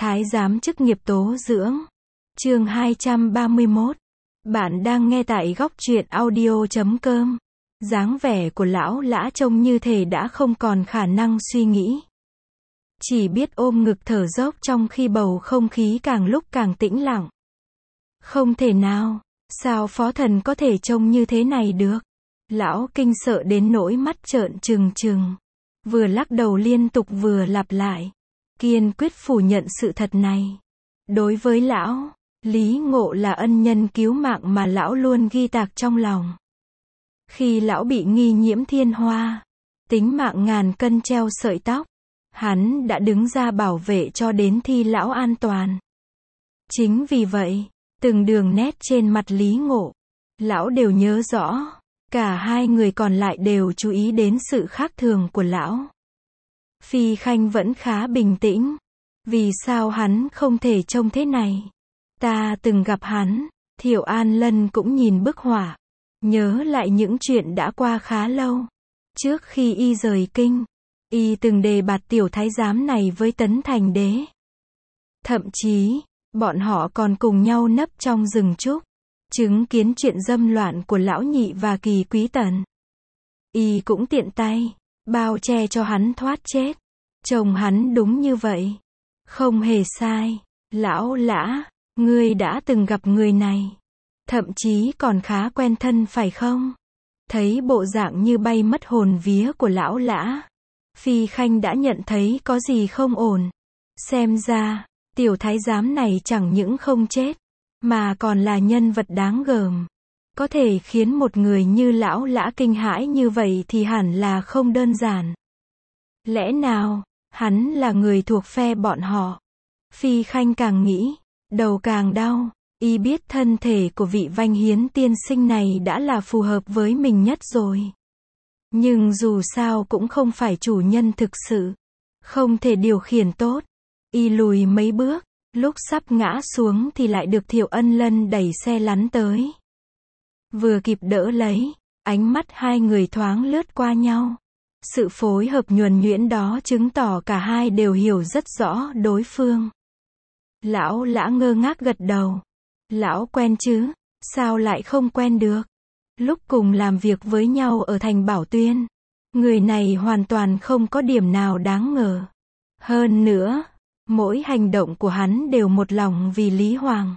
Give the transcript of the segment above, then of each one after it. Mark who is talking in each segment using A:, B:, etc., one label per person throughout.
A: Thái giám chức nghiệp tố dưỡng. Chương 231. Bạn đang nghe tại góc truyện audio.com. Dáng vẻ của lão lã trông như thể đã không còn khả năng suy nghĩ. Chỉ biết ôm ngực thở dốc trong khi bầu không khí càng lúc càng tĩnh lặng. Không thể nào, sao phó thần có thể trông như thế này được? Lão kinh sợ đến nỗi mắt trợn trừng trừng. Vừa lắc đầu liên tục vừa lặp lại. Kiên quyết phủ nhận sự thật này. Đối với lão, Lý Ngộ là ân nhân cứu mạng mà lão luôn ghi tạc trong lòng. Khi lão bị nghi nhiễm thiên hoa, tính mạng ngàn cân treo sợi tóc, hắn đã đứng ra bảo vệ cho đến khi lão an toàn. Chính vì vậy, từng đường nét trên mặt Lý Ngộ, lão đều nhớ rõ. Cả hai người còn lại đều chú ý đến sự khác thường của lão. Phi Khanh vẫn khá bình tĩnh. Vì sao hắn không thể trông thế này? Ta từng gặp hắn. Thiệu An Lân cũng nhìn bức họa. Nhớ lại những chuyện đã qua khá lâu. Trước khi y rời kinh, y từng đề bạt tiểu thái giám này với Tấn Thành Đế. Thậm chí, bọn họ còn cùng nhau nấp trong rừng trúc, chứng kiến chuyện dâm loạn của lão nhị và Kỳ Quý Tần. Y cũng tiện tay bao che cho hắn thoát chết. Chồng hắn đúng như vậy, không hề sai. Lão lã, ngươi đã từng gặp người này, thậm chí còn khá quen thân phải không? Thấy bộ dạng như bay mất hồn vía của lão lã, Phi Khanh đã nhận thấy có gì không ổn. Xem ra, tiểu thái giám này chẳng những không chết, mà còn là nhân vật đáng gờm. Có thể khiến một người như lão lã kinh hãi như vậy thì hẳn là không đơn giản. Lẽ nào, hắn là người thuộc phe bọn họ? Phi Khanh càng nghĩ, đầu càng đau. Y biết thân thể của vị Vanh Hiến tiên sinh này đã là phù hợp với mình nhất rồi. Nhưng dù sao cũng không phải chủ nhân thực sự. Không thể điều khiển tốt. Y lùi mấy bước. Lúc sắp ngã xuống thì lại được Thiệu Ân Lân đẩy xe lắn tới. Vừa kịp đỡ lấy, ánh mắt hai người thoáng lướt qua nhau. Sự phối hợp nhuần nhuyễn đó chứng tỏ cả hai đều hiểu rất rõ đối phương. Lão lã ngơ ngác gật đầu. Lão quen chứ, sao lại không quen được? Lúc cùng làm việc với nhau ở thành Bảo Tuyên, người này hoàn toàn không có điểm nào đáng ngờ. Hơn nữa, mỗi hành động của hắn đều một lòng vì Lý Hoàng.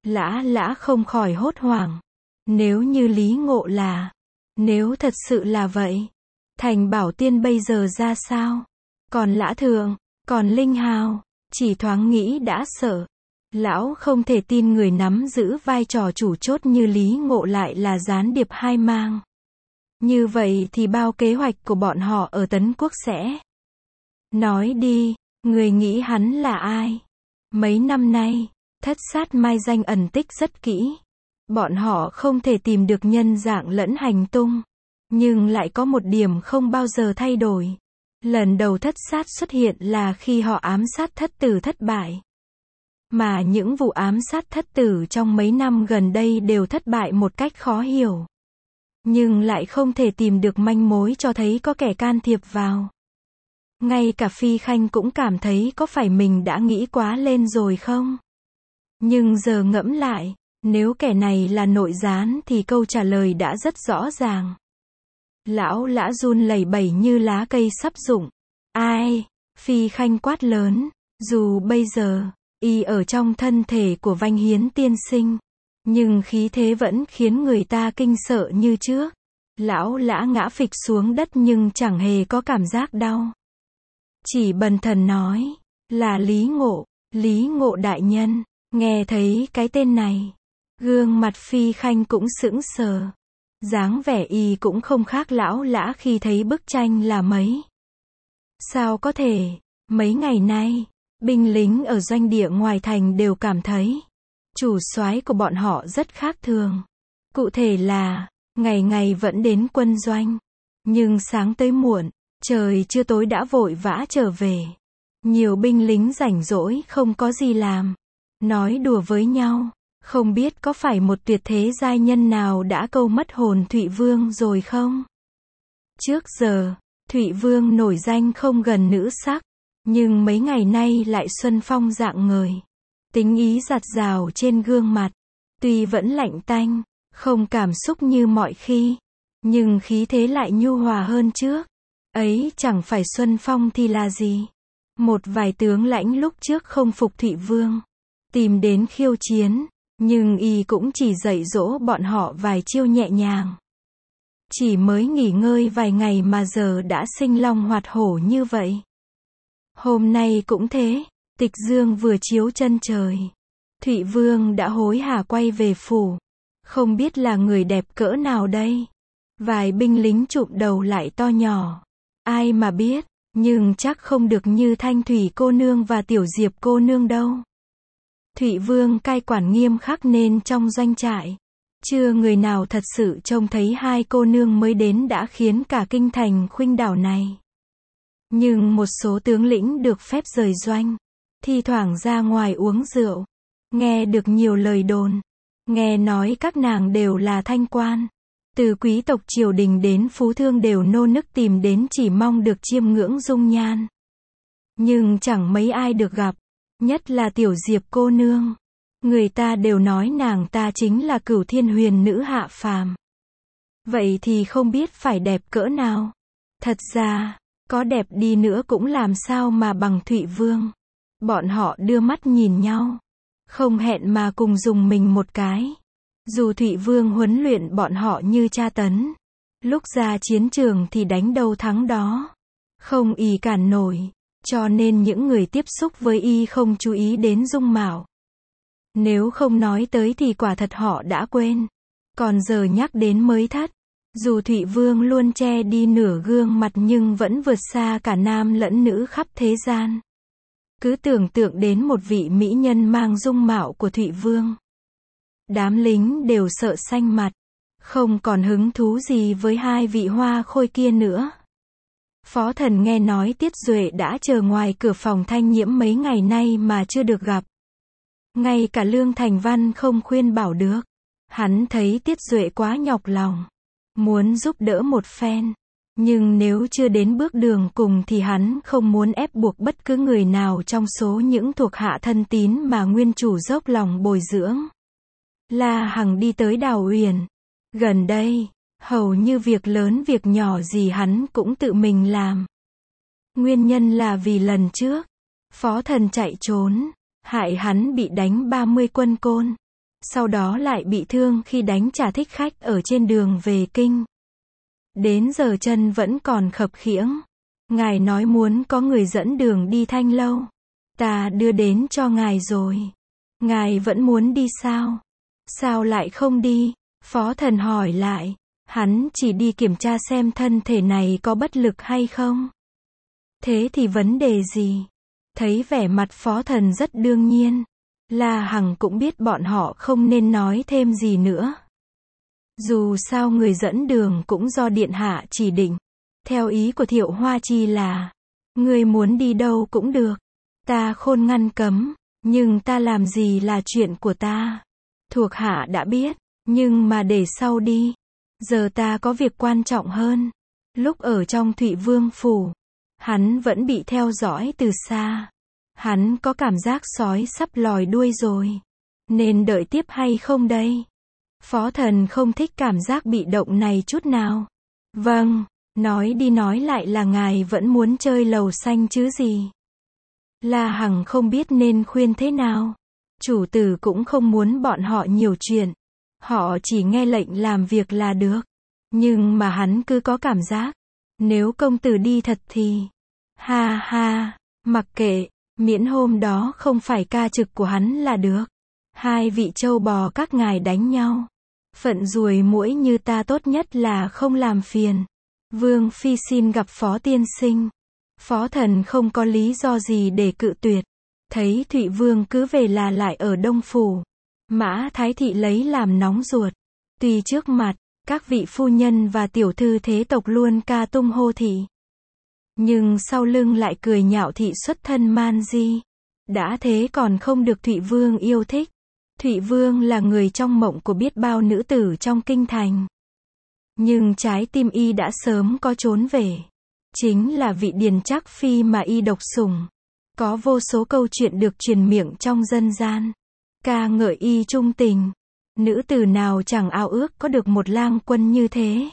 A: Lã không khỏi hốt hoảng. Nếu như Lý Ngộ là, nếu thật sự là vậy, thành Bảo Tiên bây giờ ra sao? Còn Lã Thượng, còn Linh Hào, chỉ thoáng nghĩ đã sợ. Lão không thể tin người nắm giữ vai trò chủ chốt như Lý Ngộ lại là gián điệp hai mang. Như vậy thì bao kế hoạch của bọn họ ở Tấn Quốc sẽ. Nói đi, người nghĩ hắn là ai? Mấy năm nay, thất sát mai danh ẩn tích rất kỹ. Bọn họ không thể tìm được nhân dạng lẫn hành tung. Nhưng lại có một điểm không bao giờ thay đổi. Lần đầu thất sát xuất hiện là khi họ ám sát thất tử thất bại. Mà những vụ ám sát thất tử trong mấy năm gần đây đều thất bại một cách khó hiểu. Nhưng lại không thể tìm được manh mối cho thấy có kẻ can thiệp vào. Ngay cả Phi Khanh cũng cảm thấy có phải mình đã nghĩ quá lên rồi không? Nhưng giờ ngẫm lại, nếu kẻ này là nội gián thì câu trả lời đã rất rõ ràng. Lão lã run lẩy bẩy như lá cây sắp rụng. Ai? Phi Khanh quát lớn. Dù bây giờ, y ở trong thân thể của Vanh Hiến tiên sinh, nhưng khí thế vẫn khiến người ta kinh sợ như trước. Lão lã ngã phịch xuống đất nhưng chẳng hề có cảm giác đau. Chỉ bần thần nói, là Lý Ngộ đại nhân. Nghe thấy cái tên này, gương mặt Phi Khanh cũng sững sờ. Dáng vẻ y cũng không khác lão lã khi thấy bức tranh là mấy. Sao có thể? Mấy ngày nay, binh lính ở doanh địa ngoài thành đều cảm thấy chủ soái của bọn họ rất khác thường. Cụ thể là, ngày ngày vẫn đến quân doanh, nhưng sáng tới muộn, trời chưa tối đã vội vã trở về. Nhiều binh lính rảnh rỗi không có gì làm, nói đùa với nhau, không biết có phải một tuyệt thế giai nhân nào đã câu mất hồn Thụy Vương rồi không? Trước giờ, Thụy Vương nổi danh không gần nữ sắc, Nhưng mấy ngày nay lại xuân phong rạng ngời. Tính ý giặt rào trên gương mặt. Tuy vẫn lạnh tanh, không cảm xúc như mọi khi, nhưng khí thế lại nhu hòa hơn trước. Ấy chẳng phải xuân phong thì là gì? Một vài tướng lãnh lúc trước không phục Thụy Vương, tìm đến khiêu chiến, nhưng y cũng chỉ dạy dỗ bọn họ vài chiêu nhẹ nhàng. Chỉ mới nghỉ ngơi vài ngày mà giờ đã sinh long hoạt hổ như vậy. Hôm nay cũng thế, tịch dương vừa chiếu chân trời. Thụy Vương đã hối hả quay về phủ. Không biết là người đẹp cỡ nào đây. Vài binh lính chụp đầu lại to nhỏ. Ai mà biết, nhưng chắc không được như Thanh Thủy cô nương và Tiểu Diệp cô nương đâu. Thụy Vương cai quản nghiêm khắc nên trong doanh trại, chưa người nào thật sự trông thấy hai cô nương mới đến đã khiến cả kinh thành khuynh đảo này. Nhưng một số tướng lĩnh được phép rời doanh, thi thoảng ra ngoài uống rượu, nghe được nhiều lời đồn. Nghe nói các nàng đều là thanh quan. Từ quý tộc triều đình đến phú thương đều nô nức tìm đến chỉ mong được chiêm ngưỡng dung nhan. Nhưng chẳng mấy ai được gặp. Nhất là Tiểu Diệp cô nương. Người ta đều nói nàng ta chính là Cửu Thiên Huyền nữ hạ phàm. Vậy thì không biết phải đẹp cỡ nào. Thật ra, có đẹp đi nữa cũng làm sao mà bằng Thụy Vương. Bọn họ đưa mắt nhìn nhau, không hẹn mà cùng dùng mình một cái. Dù Thụy Vương huấn luyện bọn họ như tra tấn, lúc ra chiến trường thì đánh đâu thắng đó, không y cản nổi, cho nên những người tiếp xúc với y không chú ý đến dung mạo. Nếu không nói tới thì quả thật họ đã quên, còn giờ nhắc đến mới thất. Dù Thụy Vương luôn che đi nửa gương mặt nhưng vẫn vượt xa cả nam lẫn nữ khắp thế gian. Cứ tưởng tượng đến một vị mỹ nhân mang dung mạo của Thụy Vương. Đám lính đều sợ xanh mặt, không còn hứng thú gì với hai vị hoa khôi kia nữa. Phó Thần nghe nói Tiết Duệ đã chờ ngoài cửa phòng Thanh Nhiễm mấy ngày nay mà chưa được gặp. Ngay cả Lương Thành Văn không khuyên bảo được. Hắn thấy Tiết Duệ quá nhọc lòng, muốn giúp đỡ một phen. Nhưng nếu chưa đến bước đường cùng thì hắn không muốn ép buộc bất cứ người nào trong số những thuộc hạ thân tín mà nguyên chủ dốc lòng bồi dưỡng. La Hằng đi tới Đào Uyển. Gần đây, hầu như việc lớn việc nhỏ gì hắn cũng tự mình làm. Nguyên nhân là vì lần trước, Phó Thần chạy trốn, hại hắn bị đánh 30 quân côn. Sau đó lại bị thương khi đánh trả thích khách ở trên đường về kinh. Đến giờ chân vẫn còn khập khiễng. Ngài nói muốn có người dẫn đường đi Thanh Lâu. Ta đưa đến cho ngài rồi. Ngài vẫn muốn đi sao? Sao lại không đi? Phó Thần hỏi lại. Hắn chỉ đi kiểm tra xem thân thể này có bất lực hay không. Thế thì vấn đề gì? Thấy vẻ mặt Phó Thần rất đương nhiên. La Hằng cũng biết bọn họ không nên nói thêm gì nữa. Dù sao người dẫn đường cũng do điện hạ chỉ định. Theo ý của Thiệu Hoa Chi là, người muốn đi đâu cũng được. Ta khôn ngăn cấm, nhưng ta làm gì là chuyện của ta. Thuộc hạ đã biết, nhưng mà để sau đi. Giờ ta có việc quan trọng hơn. Lúc ở trong Thụy Vương phủ, hắn vẫn bị theo dõi từ xa. Hắn có cảm giác sói sắp lòi đuôi rồi. Nên đợi tiếp hay không đây? Phó Thần không thích cảm giác bị động này chút nào. Vâng, nói đi nói lại là ngài vẫn muốn chơi lầu xanh chứ gì. La Hằng không biết nên khuyên thế nào. Chủ tử cũng không muốn bọn họ nhiều chuyện. Họ chỉ nghe lệnh làm việc là được. Nhưng mà hắn cứ có cảm giác, nếu công tử đi thật thì... Ha ha, mặc kệ, miễn hôm đó không phải ca trực của hắn là được. Hai vị trâu bò các ngài đánh nhau. Phận ruồi muỗi như ta tốt nhất là không làm phiền. Vương Phi xin gặp Phó Tiên Sinh. Phó Thần không có lý do gì để cự tuyệt. Thấy Thụy Vương cứ về là lại ở Đông Phủ. Mã Thái Thị lấy làm nóng ruột. Tuy trước mặt, các vị phu nhân và tiểu thư thế tộc luôn ca tung hô thị. Nhưng sau lưng lại cười nhạo thị xuất thân man di. Đã thế còn không được Thụy Vương yêu thích. Thụy Vương là người trong mộng của biết bao nữ tử trong kinh thành. Nhưng trái tim y đã sớm có trốn về. Chính là vị Điền Trác Phi mà y độc sủng. Có vô số câu chuyện được truyền miệng trong dân gian, ca ngợi y trung tình. Nữ tử nào chẳng ao ước có được một lang quân như thế.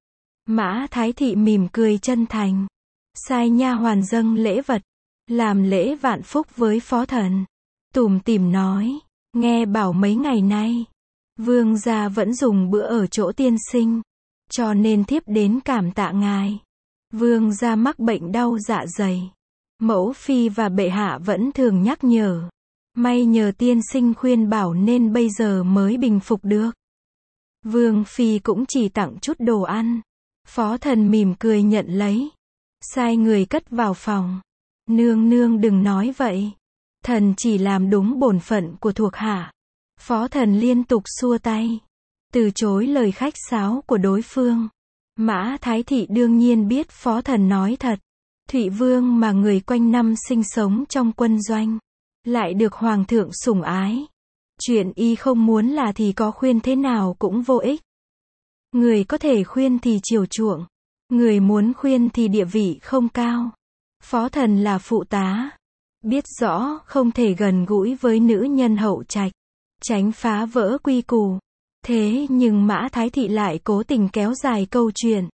A: Mã Thái Thị mỉm cười chân thành, sai nha hoàn dâng lễ vật, làm lễ vạn phúc với phó thần. Tủm tỉm nói, nghe bảo mấy ngày nay, vương gia vẫn dùng bữa ở chỗ tiên sinh, cho nên thiếp đến cảm tạ ngài. Vương gia mắc bệnh đau dạ dày, mẫu phi và bệ hạ vẫn thường nhắc nhở. May nhờ tiên sinh khuyên bảo nên bây giờ mới bình phục được. Vương phi cũng chỉ tặng chút đồ ăn. Phó thần mỉm cười nhận lấy, sai người cất vào phòng. Nương nương đừng nói vậy, thần chỉ làm đúng bổn phận của thuộc hạ. Phó thần liên tục xua tay, từ chối lời khách sáo của đối phương. Mã Thái Thị đương nhiên biết phó thần nói thật. Thụy Vương mà người quanh năm sinh sống trong quân doanh, lại được hoàng thượng sủng ái. Chuyện y không muốn là thì có khuyên thế nào cũng vô ích. Người có thể khuyên thì chiều chuộng, người muốn khuyên thì địa vị không cao. Phó thần là phụ tá, biết rõ không thể gần gũi với nữ nhân hậu trạch, tránh phá vỡ quy củ. Thế nhưng Mã Thái Thị lại cố tình kéo dài câu chuyện,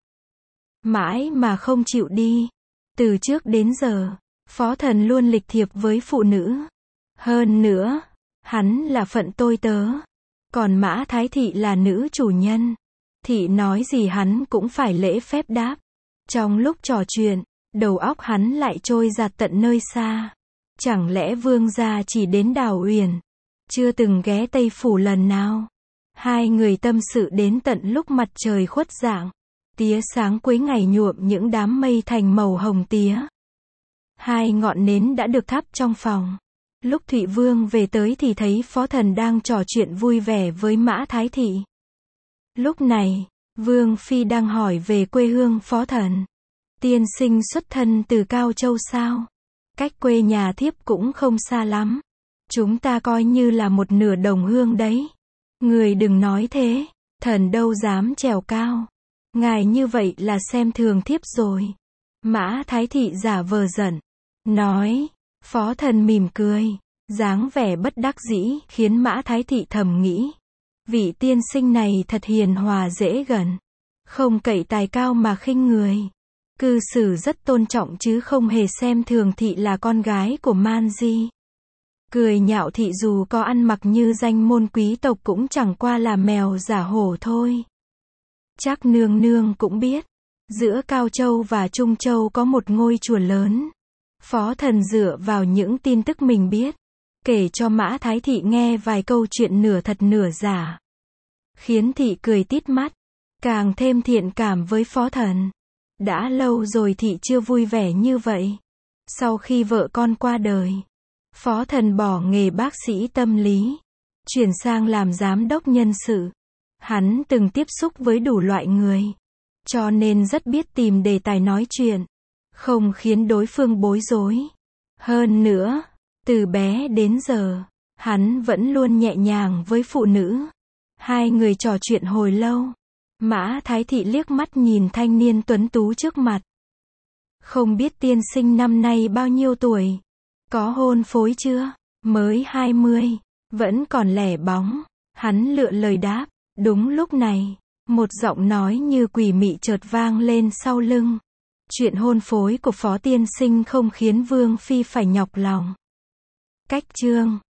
A: mãi mà không chịu đi. Từ trước đến giờ, phó thần luôn lịch thiệp với phụ nữ. Hơn nữa, hắn là phận tôi tớ, còn Mã Thái Thị là nữ chủ nhân. Thị nói gì hắn cũng phải lễ phép đáp. Trong lúc trò chuyện, đầu óc hắn lại trôi giạt tận nơi xa. Chẳng lẽ vương gia chỉ đến Đào Uyển, chưa từng ghé Tây Phủ lần nào? Hai người tâm sự đến tận lúc mặt trời khuất rạng. Tía sáng cuối ngày nhuộm những đám mây thành màu hồng tía. Hai ngọn nến đã được thắp trong phòng. Lúc Thụy Vương về tới thì thấy phó thần đang trò chuyện vui vẻ với Mã Thái Thị. Lúc này, Vương Phi đang hỏi về quê hương phó thần. Tiên sinh xuất thân từ Cao Châu sao? Cách quê nhà thiếp cũng không xa lắm. Chúng ta coi như là một nửa đồng hương đấy. Người đừng nói thế, thần đâu dám trèo cao. Ngài như vậy là xem thường thiếp rồi. Mã Thái Thị giả vờ giận, nói. Phó thần mỉm cười, dáng vẻ bất đắc dĩ, khiến Mã Thái Thị thầm nghĩ. Vị tiên sinh này thật hiền hòa dễ gần. Không cậy tài cao mà khinh người. Cư xử rất tôn trọng chứ không hề xem thường thị là con gái của Man Di. Cười nhạo thị dù có ăn mặc như danh môn quý tộc cũng chẳng qua là mèo giả hổ thôi. Chắc nương nương cũng biết, giữa Cao Châu và Trung Châu có một ngôi chùa lớn. Phó thần dựa vào những tin tức mình biết, kể cho Mã Thái Thị nghe vài câu chuyện nửa thật nửa giả. Khiến thị cười tít mắt, càng thêm thiện cảm với phó thần. Đã lâu rồi thị chưa vui vẻ như vậy. Sau khi vợ con qua đời, phó thần bỏ nghề bác sĩ tâm lý, chuyển sang làm giám đốc nhân sự. Hắn từng tiếp xúc với đủ loại người, cho nên rất biết tìm đề tài nói chuyện, không khiến đối phương bối rối. Hơn nữa, từ bé đến giờ, hắn vẫn luôn nhẹ nhàng với phụ nữ. Hai người trò chuyện hồi lâu. Mã Thái Thị liếc mắt nhìn thanh niên tuấn tú trước mặt. Không biết tiên sinh năm nay bao nhiêu tuổi? Có hôn phối chưa? Mới 20, vẫn còn lẻ bóng. Hắn lựa lời đáp. Đúng lúc này, một giọng nói như quỷ mị chợt vang lên sau lưng. Chuyện hôn phối của phó tiên sinh không khiến Vương Phi phải nhọc lòng. Cách chương